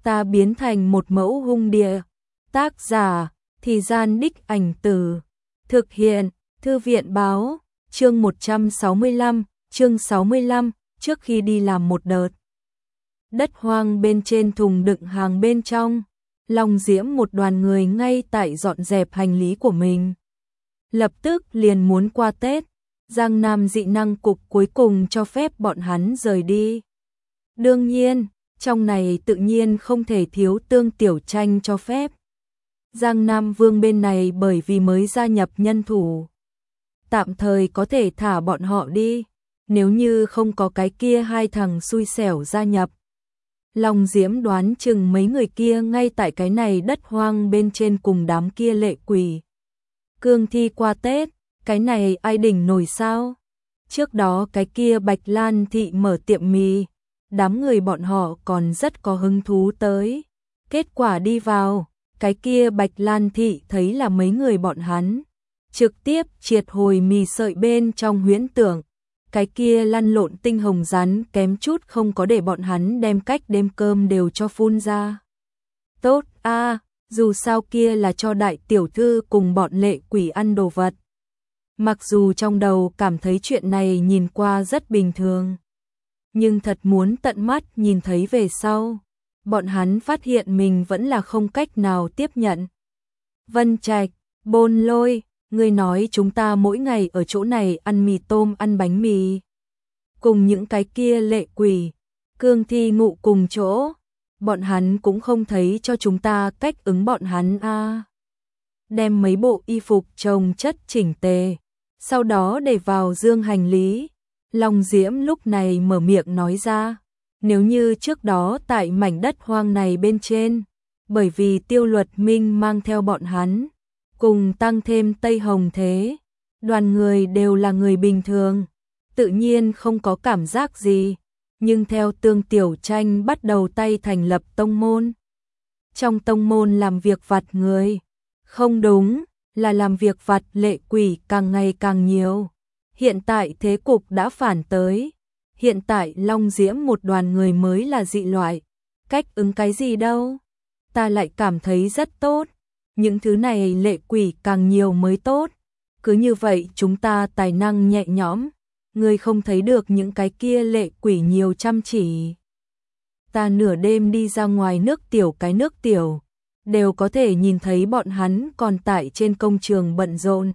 ta biến thành một mẫu hung địa. Tác giả, Thì Gian Đích Ảnh Từ. Thực hiện, Thư viện Báo. Chương 165, chương 65, trước khi đi làm một đợt. Đất hoang bên trên thùng đựng hàng bên trong, Long Diễm một đoàn người ngay tại dọn dẹp hành lý của mình. Lập tức liền muốn qua Tết, Giang Nam dị năng cục cuối cùng cho phép bọn hắn rời đi. Đương nhiên, trong này tự nhiên không thể thiếu Tương Tiểu Tranh cho phép. Giang Nam Vương bên này bởi vì mới gia nhập nhân thủ, tạm thời có thể thả bọn họ đi, nếu như không có cái kia hai thằng xui xẻo gia nhập. Long Diễm đoán chừng mấy người kia ngay tại cái này đất hoang bên trên cùng đám kia lệ quỷ cương thi qua Tết, cái này ai đỉnh nổi sao? Trước đó cái kia Bạch Lan Thị mở tiệm mì, đám người bọn họ còn rất có hứng thú tới. Kết quả đi vào, cái kia Bạch Lan Thị thấy là mấy người bọn hắn trực tiếp triệt hồi mì sợi bên trong huyễn tưởng. Cái kia lăn lộn tinh hồng rắn kém chút không có để bọn hắn đem cách đêm cơm đều cho phun ra. Tốt a, dù sao kia là cho đại tiểu thư cùng bọn lệ quỷ ăn đồ vật. Mặc dù trong đầu cảm thấy chuyện này nhìn qua rất bình thường, nhưng thật muốn tận mắt nhìn thấy về sau, bọn hắn phát hiện mình vẫn là không cách nào tiếp nhận. Vân Trạch, Bôn Lôi, ngươi nói chúng ta mỗi ngày ở chỗ này ăn mì tôm ăn bánh mì, cùng những cái kia lệ quỷ cương thi ngụ cùng chỗ, bọn hắn cũng không thấy cho chúng ta cách ứng bọn hắn a. Đem mấy bộ y phục chồng chất chỉnh tề, sau đó để vào dương hành lý. Long Diễm lúc này mở miệng nói ra, nếu như trước đó tại mảnh đất hoang này bên trên, bởi vì Tiêu Luật Minh mang theo bọn hắn, cùng tăng thêm Tây Hồng Thế, đoàn người đều là người bình thường, tự nhiên không có cảm giác gì, nhưng theo Tương Tiểu Tranh bắt đầu tay thành lập tông môn. Trong tông môn làm việc vặt người, không đúng, là làm việc vặt lệ quỷ càng ngày càng nhiều. Hiện tại thế cục đã phản tới, hiện tại Long Diễm một đoàn người mới là dị loại, cách ứng cái gì đâu, ta lại cảm thấy rất tốt. Những thứ này lệ quỷ càng nhiều mới tốt, cứ như vậy chúng ta tài năng nhẹ nhõm, ngươi không thấy được những cái kia lệ quỷ nhiều chăm chỉ. Ta nửa đêm đi ra ngoài nước tiểu cái nước tiểu, đều có thể nhìn thấy bọn hắn còn tại trên công trường bận rộn.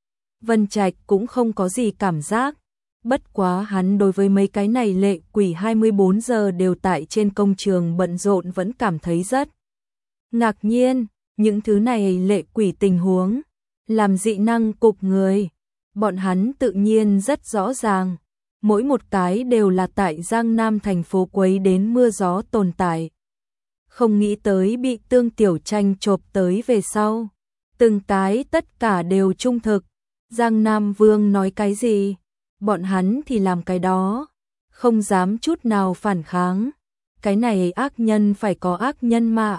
Vân Trạch cũng không có gì cảm giác, bất quá hắn đối với mấy cái này lệ quỷ 24 giờ đều tại trên công trường bận rộn vẫn cảm thấy rất ngạc nhiên. Những thứ này lệ quỷ tình huống, làm dị năng cục người, bọn hắn tự nhiên rất rõ ràng, mỗi một cái đều là tại Giang Nam thành phố quấy đến mưa gió tồn tại. Không nghĩ tới bị Tương Tiểu Tranh chộp tới về sau, từng cái tất cả đều trung thực, Giang Nam Vương nói cái gì, bọn hắn thì làm cái đó, không dám chút nào phản kháng. Cái này ác nhân phải có ác nhân mà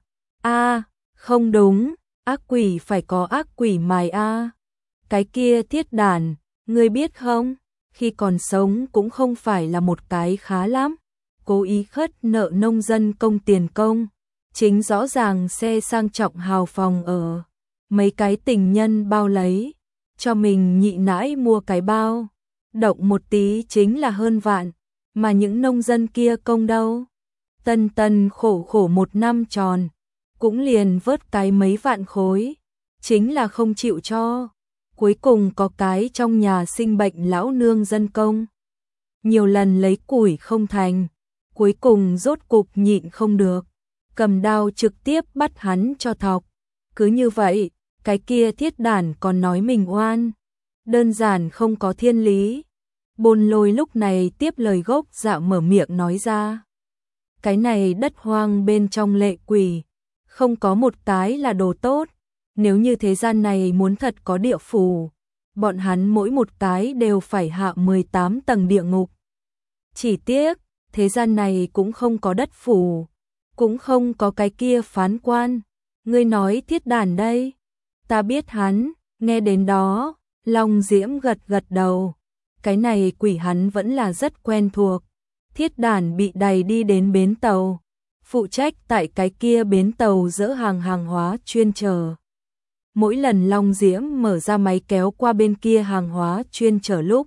a. Không đúng, ác quỷ phải có ác quỷ mài a. Cái kia Thiết Đản, ngươi biết không, khi còn sống cũng không phải là một cái khá lắm, cố ý khất nợ nông dân công tiền công, chính rõ ràng xe sang trọng hào phòng ở, mấy cái tình nhân bao lấy, cho mình nhị nãi mua cái bao, động một tí chính là hơn vạn, mà những nông dân kia công đâu, tân tân khổ khổ một năm tròn, cũng liền vớt cái mấy vạn khối, chính là không chịu cho. Cuối cùng có cái trong nhà sinh bệnh lão nương dân công, nhiều lần lấy củi không thành, cuối cùng rốt cục nhịn không được, cầm đao trực tiếp bắt hắn cho thọc. Cứ như vậy, cái kia Thiết Đản còn nói mình oan, đơn giản không có thiên lý. Bôn Lôi lúc này tiếp lời gốc dạ mở miệng nói ra, cái này đất hoang bên trong lệ quỷ, không có một cái là đồ tốt, nếu như thế gian này muốn thật có địa phủ, bọn hắn mỗi một cái đều phải hạ 18 tầng địa ngục. Chỉ tiếc, thế gian này cũng không có đất phủ, cũng không có cái kia phán quan. Ngươi nói Thiết Đản đây, ta biết hắn. Nghe đến đó, Long Diễm gật gật đầu, cái này quỷ hắn vẫn là rất quen thuộc. Thiết Đản bị đày đi đến bến tàu, phụ trách tại cái kia bến tàu dỡ hàng hóa chuyên chở. Mỗi lần Long Diễm mở ra máy kéo qua bên kia hàng hóa chuyên chở lúc,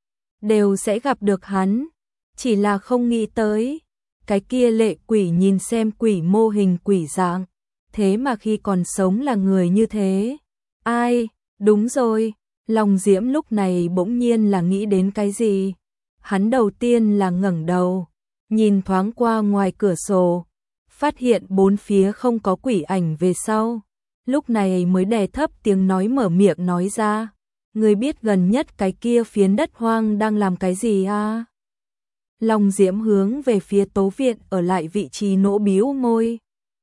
đều sẽ gặp được hắn, chỉ là không nghĩ tới. Cái kia lệ quỷ nhìn xem quỷ mô hình quỷ dạng, thế mà khi còn sống là người như thế. Ai, đúng rồi, Long Diễm lúc này bỗng nhiên là nghĩ đến cái gì. Hắn đầu tiên là ngẩng đầu, nhìn thoáng qua ngoài cửa sổ, phát hiện bốn phía không có quỷ ảnh về sau. Lúc này mới đè thấp tiếng nói mở miệng nói ra, người biết gần nhất cái kia phiến đất hoang đang làm cái gì à? Long Diễm hướng về phía Tố Viện ở lại vị trí nỗ bĩu môi.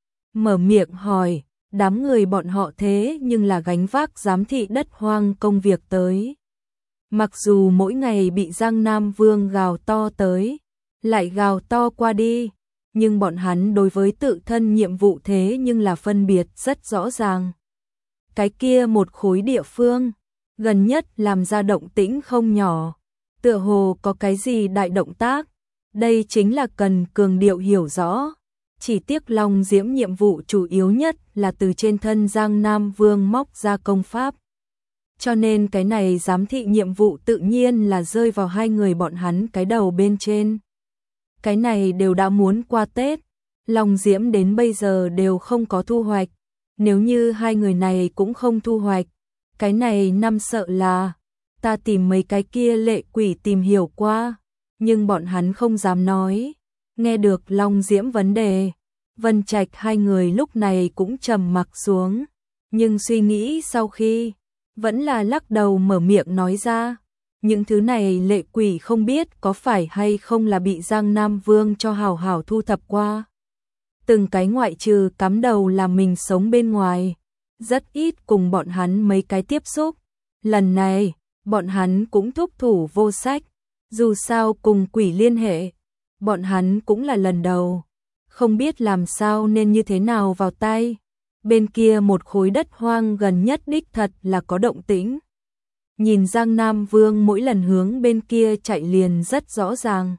Mở miệng hỏi, đám người bọn họ thế nhưng là gánh vác giám thị đất hoang công việc tới. Mặc dù mỗi ngày bị Giang Nam Vương gào to tới, lại gào to qua đi, nhưng bọn hắn đối với tự thân nhiệm vụ thế nhưng là phân biệt rất rõ ràng. Cái kia một khối địa phương, gần nhất làm ra động tĩnh không nhỏ, tựa hồ có cái gì đại động tác, đây chính là cần cường điệu hiểu rõ. Chỉ tiếc Long Diễm nhiệm vụ chủ yếu nhất là từ trên thân Giang Nam Vương móc ra công pháp. Cho nên cái này giám thị nhiệm vụ tự nhiên là rơi vào hai người bọn hắn cái đầu bên trên. Cái này đều đã muốn qua Tết, Long Diễm đến bây giờ đều không có thu hoạch. Nếu như hai người này cũng không thu hoạch, cái này năm sợ là ta tìm mấy cái kia lệ quỷ tìm hiểu qua, nhưng bọn hắn không dám nói. Nghe được Long Diễm vấn đề, Vân Trạch hai người lúc này cũng trầm mặc xuống, nhưng suy nghĩ sau khi, vẫn là lắc đầu mở miệng nói ra. Những thứ này lệ quỷ không biết có phải hay không là bị Giang Nam Vương cho hảo hảo thu thập qua. Từng cái ngoại trừ cắm đầu làm mình sống bên ngoài, rất ít cùng bọn hắn mấy cái tiếp xúc. Lần này, bọn hắn cũng thúc thủ vô sách, dù sao cùng quỷ liên hệ, bọn hắn cũng là lần đầu, không biết làm sao nên như thế nào vào tay. Bên kia một khối đất hoang gần nhất đích thật là có động tĩnh. Nhìn Giang Nam Vương mỗi lần hướng bên kia chạy liền rất rõ ràng.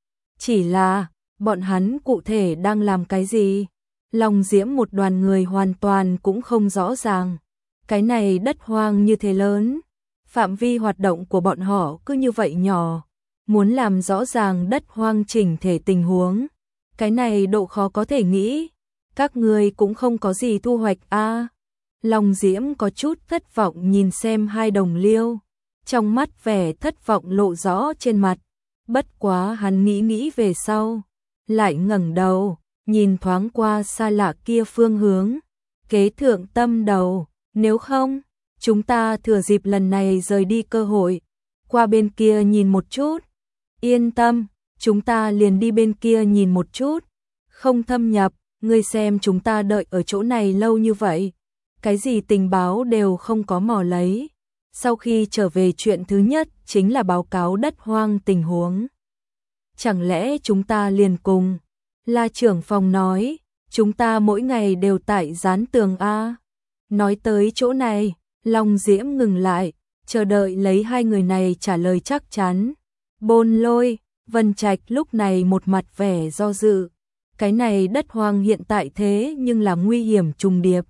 Chỉ là, bọn hắn cụ thể đang làm cái gì? Long Diễm một đoàn người hoàn toàn cũng không rõ ràng. Cái này đất hoang như thế lớn, phạm vi hoạt động của bọn họ cứ như vậy nhỏ. Muốn làm rõ ràng đất hoang chỉnh thể tình huống, cái này độ khó có thể nghĩ. Các người cũng không có gì thu hoạch a. Long Diễm có chút thất vọng nhìn xem hai đồng liêu, trong mắt vẻ thất vọng lộ rõ trên mặt. Bất quá hắn nghĩ về sau, lại ngẩng đầu, nhìn thoáng qua xa lạ kia phương hướng, kế thượng tâm đầu, nếu không, chúng ta thừa dịp lần này rời đi cơ hội, qua bên kia nhìn một chút. Yên tâm, chúng ta liền đi bên kia nhìn một chút, không thâm nhập, ngươi xem chúng ta đợi ở chỗ này lâu như vậy, cái gì tình báo đều không có mò lấy. Sau khi trở về chuyện thứ nhất chính là báo cáo đất hoang tình huống. Chẳng lẽ chúng ta liền cùng? La trưởng phòng nói, chúng ta mỗi ngày đều tại dán tường a. Nói tới chỗ này, Long Diễm ngừng lại, chờ đợi lấy hai người này trả lời chắc chắn. Bôn Lôi, Vân Trạch lúc này một mặt vẻ do dự. Cái này đất hoang hiện tại thế nhưng là nguy hiểm trùng điệp.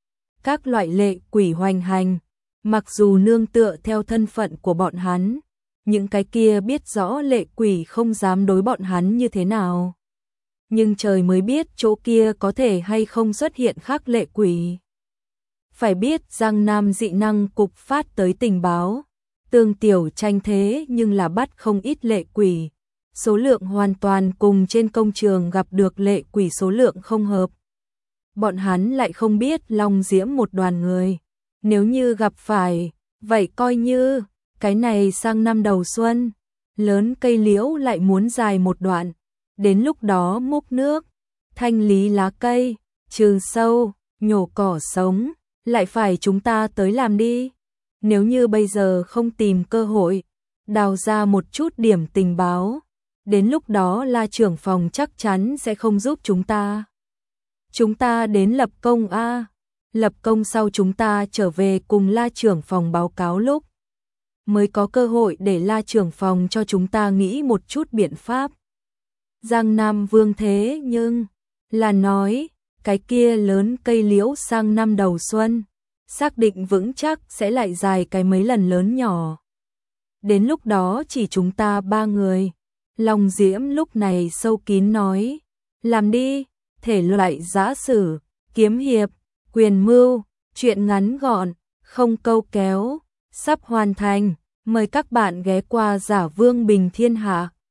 Các loại lệ quỷ hoành hành, mặc dù nương tựa theo thân phận của bọn hắn, những cái kia biết rõ lệ quỷ không dám đối bọn hắn như thế nào. Nhưng trời mới biết chỗ kia có thể hay không xuất hiện khác lệ quỷ. Phải biết Giang Nam dị năng cục phát tới tình báo, Tương Tiểu tranh thế nhưng là bắt không ít lệ quỷ. Số lượng hoàn toàn cùng trên công trường gặp được lệ quỷ số lượng không hợp. Bọn hắn lại không biết Long Diễm một đoàn người. Nếu như gặp phải, vậy coi như, cái này sang năm đầu xuân, lớn cây liễu lại muốn dài một đoạn. Đến lúc đó múc nước, thanh lý lá cây, trừ sâu, nhổ cỏ sống, lại phải chúng ta tới làm đi. Nếu như bây giờ không tìm cơ hội, đào ra một chút điểm tình báo, đến lúc đó La trưởng phòng chắc chắn sẽ không giúp chúng ta. Chúng ta đến lập công a. Lập công sau chúng ta trở về cùng La trưởng phòng báo cáo lúc, mới có cơ hội để La trưởng phòng cho chúng ta nghĩ một chút biện pháp. Giang Nam Vương thế nhưng, là nói, cái kia lớn cây liễu sang năm đầu xuân, xác định vững chắc sẽ lại dài cái mấy lần lớn nhỏ. Đến lúc đó chỉ chúng ta 3 người. Long Diễm lúc này sâu kín nói, làm đi, thể loại giã sử, kiếm hiệp, quyền mưu, truyện ngắn gọn, không câu kéo, sắp hoàn thành, mời các bạn ghé qua Giả Vương Bình Thiên Hạ.